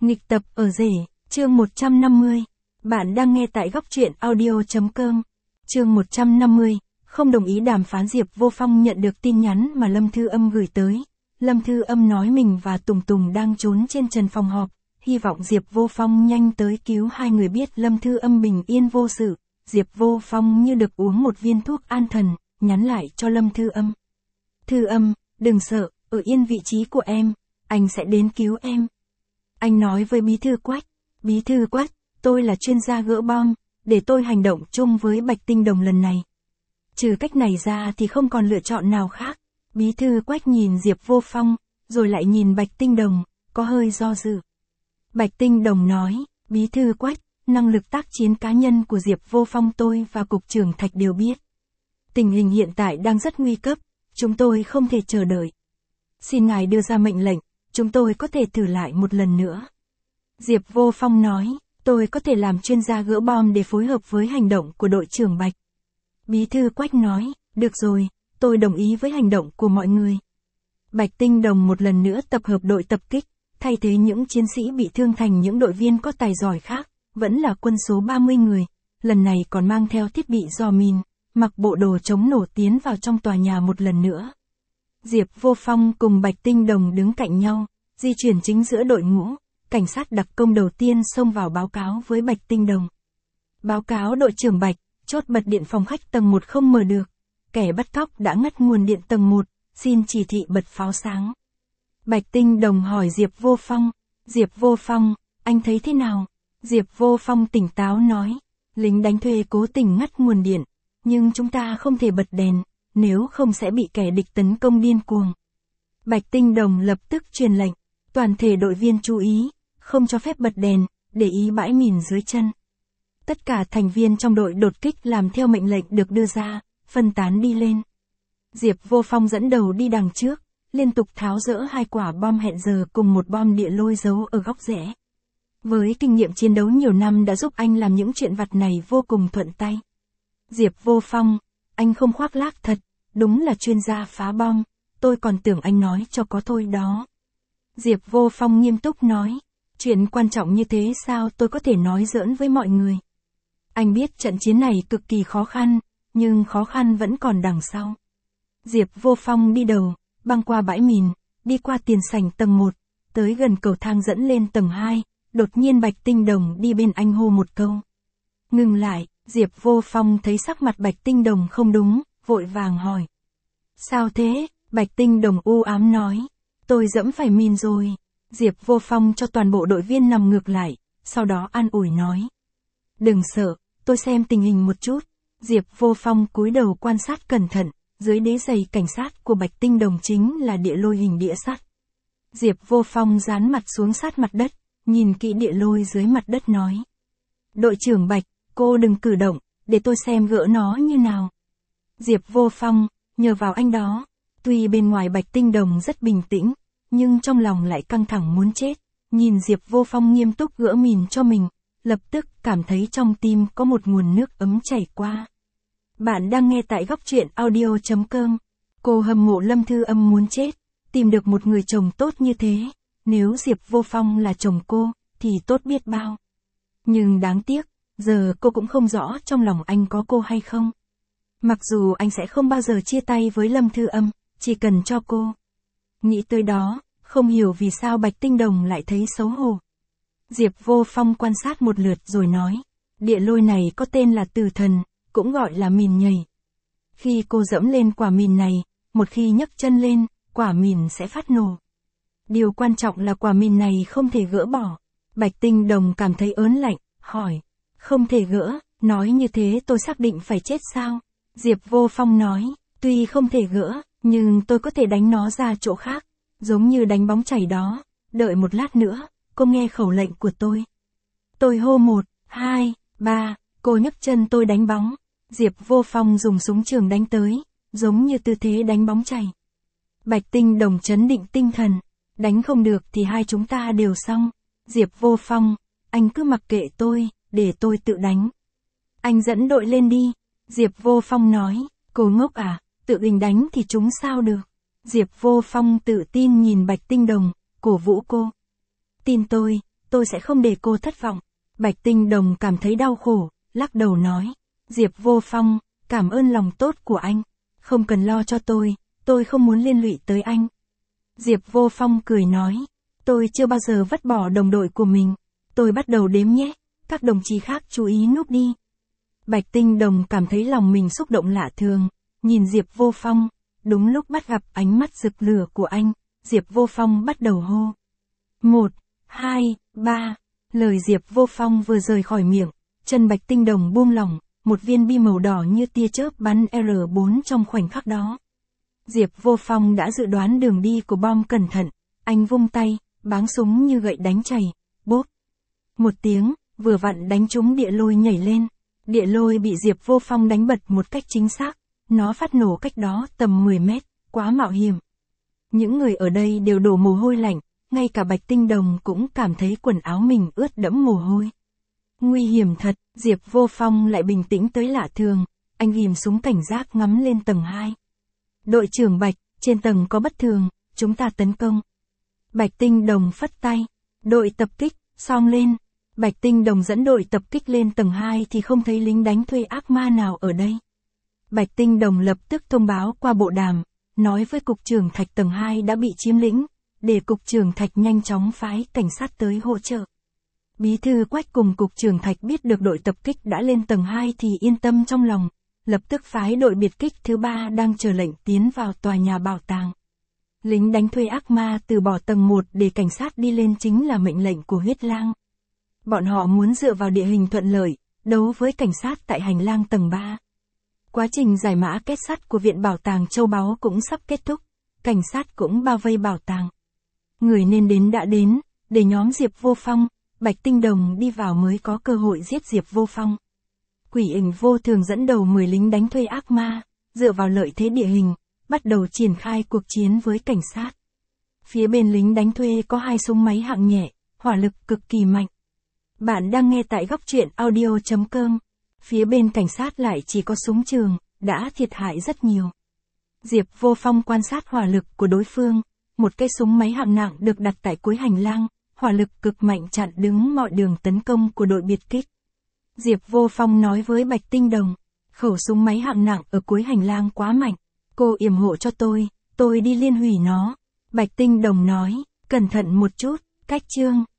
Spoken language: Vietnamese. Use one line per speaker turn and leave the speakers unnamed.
Nghịch tập ở rể, chương 150. Bạn đang nghe tại góc truyện audio.com. Chương 150, không đồng ý đàm phán. Diệp Vô Phong nhận được tin nhắn mà Lâm Thư Âm gửi tới. Lâm Thư Âm nói mình và Tùng Tùng đang trốn trên trần phòng họp, hy vọng Diệp Vô Phong nhanh tới cứu hai người. Biết Lâm Thư Âm bình yên vô sự, Diệp Vô Phong như được uống một viên thuốc an thần, nhắn lại cho Lâm Thư Âm. Thư Âm, đừng sợ, ở yên vị trí của em, anh sẽ đến cứu em. Anh nói với Bí thư Quách, Bí thư Quách, tôi là chuyên gia gỡ bom, để tôi hành động chung với Bạch Tinh Đồng lần này. Trừ cách này ra thì không còn lựa chọn nào khác. Bí thư Quách nhìn Diệp Vô Phong, rồi lại nhìn Bạch Tinh Đồng, có hơi do dự. Bạch Tinh Đồng nói, Bí thư Quách, năng lực tác chiến cá nhân của Diệp Vô Phong tôi và Cục trưởng Thạch đều biết. Tình hình hiện tại đang rất nguy cấp, chúng tôi không thể chờ đợi. Xin ngài đưa ra mệnh lệnh, chúng tôi có thể thử lại một lần nữa. Diệp Vô Phong nói, tôi có thể làm chuyên gia gỡ bom để phối hợp với hành động của đội trưởng Bạch. Bí thư Quách nói, được rồi, tôi đồng ý với hành động của mọi người. Bạch Tinh Đồng một lần nữa tập hợp đội tập kích, thay thế những chiến sĩ bị thương thành những đội viên có tài giỏi khác, vẫn là quân số 30 người, lần này còn mang theo thiết bị dò mìn, mặc bộ đồ chống nổ tiến vào trong tòa nhà một lần nữa. Diệp Vô Phong cùng Bạch Tinh Đồng đứng cạnh nhau, di chuyển chính giữa đội ngũ, cảnh sát đặc công đầu tiên xông vào báo cáo với Bạch Tinh Đồng. Báo cáo đội trưởng Bạch, chốt bật điện phòng khách tầng 1 không mở được, kẻ bắt cóc đã ngắt nguồn điện tầng 1, xin chỉ thị bật pháo sáng. Bạch Tinh Đồng hỏi Diệp Vô Phong, Diệp Vô Phong, anh thấy thế nào? Diệp Vô Phong tỉnh táo nói, lính đánh thuê cố tình ngắt nguồn điện, nhưng chúng ta không thể bật đèn, nếu không sẽ bị kẻ địch tấn công điên cuồng. Bạch Tinh Đồng lập tức truyền lệnh, toàn thể đội viên chú ý, không cho phép bật đèn, để ý bãi mìn dưới chân. Tất cả thành viên trong đội đột kích làm theo mệnh lệnh được đưa ra, phân tán đi lên. Diệp Vô Phong dẫn đầu đi đằng trước, liên tục tháo dỡ 2 quả bom hẹn giờ cùng một bom địa lôi giấu ở góc rẽ. Với kinh nghiệm chiến đấu nhiều năm đã giúp anh làm những chuyện vặt này vô cùng thuận tay. Diệp Vô Phong, anh không khoác lác thật, đúng là chuyên gia phá bom, tôi còn tưởng anh nói cho có thôi đó. Diệp Vô Phong nghiêm túc nói, chuyện quan trọng như thế sao tôi có thể nói giỡn với mọi người. Anh biết trận chiến này cực kỳ khó khăn, nhưng khó khăn vẫn còn đằng sau. Diệp Vô Phong đi đầu, băng qua bãi mìn, đi qua tiền sảnh tầng 1, tới gần cầu thang dẫn lên tầng 2, đột nhiên Bạch Tinh Đồng đi bên anh hô một câu. Ngừng lại, Diệp Vô Phong thấy sắc mặt Bạch Tinh Đồng không đúng, vội vàng hỏi. Sao thế? Bạch Tinh Đồng u ám nói. Tôi dẫm phải mìn rồi. Diệp Vô Phong cho toàn bộ đội viên nằm ngược lại, sau đó an ủi nói. Đừng sợ, tôi xem tình hình một chút. Diệp Vô Phong cúi đầu quan sát cẩn thận, dưới đế giày cảnh sát của Bạch Tinh Đồng chính là địa lôi hình đĩa sắt. Diệp Vô Phong dán mặt xuống sát mặt đất, nhìn kỹ địa lôi dưới mặt đất nói. Đội trưởng Bạch, cô đừng cử động, để tôi xem gỡ nó như nào. Diệp Vô Phong, nhờ vào anh đó. Tuy bên ngoài Bạch Tinh Đồng rất bình tĩnh, nhưng trong lòng lại căng thẳng muốn chết. Nhìn Diệp Vô Phong nghiêm túc gỡ mìn cho mình, lập tức cảm thấy trong tim có một nguồn nước ấm chảy qua. Bạn đang nghe tại góc truyện audio.com. Cô hâm mộ Lâm Thư Âm muốn chết, tìm được một người chồng tốt như thế. Nếu Diệp Vô Phong là chồng cô, thì tốt biết bao. Nhưng đáng tiếc, giờ cô cũng không rõ trong lòng anh có cô hay không. Mặc dù anh sẽ không bao giờ chia tay với Lâm Thư Âm, chỉ cần cho cô. Nghĩ tới đó, không hiểu vì sao Bạch Tinh Đồng lại thấy xấu hổ. Diệp Vô Phong quan sát một lượt rồi nói, địa lôi này có tên là Tử Thần, cũng gọi là mìn nhảy. Khi cô dẫm lên quả mìn này, một khi nhấc chân lên, quả mìn sẽ phát nổ. Điều quan trọng là quả mìn này không thể gỡ bỏ. Bạch Tinh Đồng cảm thấy ớn lạnh, hỏi, không thể gỡ, nói như thế tôi xác định phải chết sao? Diệp Vô Phong nói, tuy không thể gỡ, nhưng tôi có thể đánh nó ra chỗ khác, giống như đánh bóng chảy đó, đợi một lát nữa, cô nghe khẩu lệnh của tôi. Tôi hô 1, 2, 3, cô nhấc chân tôi đánh bóng. Diệp Vô Phong dùng súng trường đánh tới, giống như tư thế đánh bóng chảy. Bạch Tinh Đồng trấn định tinh thần, đánh không được thì hai chúng ta đều xong. Diệp Vô Phong, anh cứ mặc kệ tôi, để tôi tự đánh. Anh dẫn đội lên đi. Diệp Vô Phong nói, cô ngốc à, tự mình đánh thì chúng sao được. Diệp Vô Phong tự tin nhìn Bạch Tinh Đồng, cổ vũ cô. Tin tôi, tôi sẽ không để cô thất vọng. Bạch Tinh Đồng cảm thấy đau khổ, lắc đầu nói. Diệp Vô Phong, cảm ơn lòng tốt của anh. Không cần lo cho tôi không muốn liên lụy tới anh. Diệp Vô Phong cười nói. Tôi chưa bao giờ vứt bỏ đồng đội của mình. Tôi bắt đầu đếm nhé, các đồng chí khác chú ý núp đi. Bạch Tinh Đồng cảm thấy lòng mình xúc động lạ thường, nhìn Diệp Vô Phong, đúng lúc bắt gặp ánh mắt rực lửa của anh, Diệp Vô Phong bắt đầu hô. 1, 2, 3, lời Diệp Vô Phong vừa rời khỏi miệng, chân Bạch Tinh Đồng buông lỏng, một viên bi màu đỏ như tia chớp bắn R4 trong khoảnh khắc đó. Diệp Vô Phong đã dự đoán đường đi của bom cẩn thận, anh vung tay, báng súng như gậy đánh chày, bốp. Một tiếng, vừa vặn đánh trúng địa lôi nhảy lên. Địa lôi bị Diệp Vô Phong đánh bật một cách chính xác, nó phát nổ cách đó tầm 10 mét, quá mạo hiểm. Những người ở đây đều đổ mồ hôi lạnh, ngay cả Bạch Tinh Đồng cũng cảm thấy quần áo mình ướt đẫm mồ hôi. Nguy hiểm thật, Diệp Vô Phong lại bình tĩnh tới lạ thường, anh ghim súng cảnh giác ngắm lên tầng 2. Đội trưởng Bạch, trên tầng có bất thường, chúng ta tấn công. Bạch Tinh Đồng phất tay, đội tập kích, xông lên. Bạch Tinh Đồng dẫn đội tập kích lên tầng 2 thì không thấy lính đánh thuê ác ma nào ở đây. Bạch Tinh Đồng lập tức thông báo qua bộ đàm, nói với cục trưởng Thạch tầng 2 đã bị chiếm lĩnh, để cục trưởng Thạch nhanh chóng phái cảnh sát tới hỗ trợ. Bí thư Quách cùng cục trưởng Thạch biết được đội tập kích đã lên tầng 2 thì yên tâm trong lòng, lập tức phái đội biệt kích thứ 3 đang chờ lệnh tiến vào tòa nhà bảo tàng. Lính đánh thuê ác ma từ bỏ tầng 1 để cảnh sát đi lên chính là mệnh lệnh của Huyết Lang. Bọn họ muốn dựa vào địa hình thuận lợi, đấu với cảnh sát tại hành lang tầng 3. Quá trình giải mã kết sắt của Viện Bảo tàng Châu Báu cũng sắp kết thúc, cảnh sát cũng bao vây bảo tàng. Người nên đến đã đến, để nhóm Diệp Vô Phong, Bạch Tinh Đồng đi vào mới có cơ hội giết Diệp Vô Phong. Quỷ Ảnh Vô Thường dẫn đầu 10 lính đánh thuê ác ma, dựa vào lợi thế địa hình, bắt đầu triển khai cuộc chiến với cảnh sát. Phía bên lính đánh thuê có 2 súng máy hạng nhẹ, hỏa lực cực kỳ mạnh. Bạn đang nghe tại góc truyện audio.com. Phía bên cảnh sát lại chỉ có súng trường, đã thiệt hại rất nhiều. Diệp Vô Phong quan sát hỏa lực của đối phương, một cây súng máy hạng nặng được đặt tại cuối hành lang, hỏa lực cực mạnh chặn đứng mọi đường tấn công của đội biệt kích. Diệp Vô Phong nói với Bạch Tinh Đồng, khẩu súng máy hạng nặng ở cuối hành lang quá mạnh, cô yểm hộ cho tôi đi liên hủy nó. Bạch Tinh Đồng nói, cẩn thận một chút, cách chương.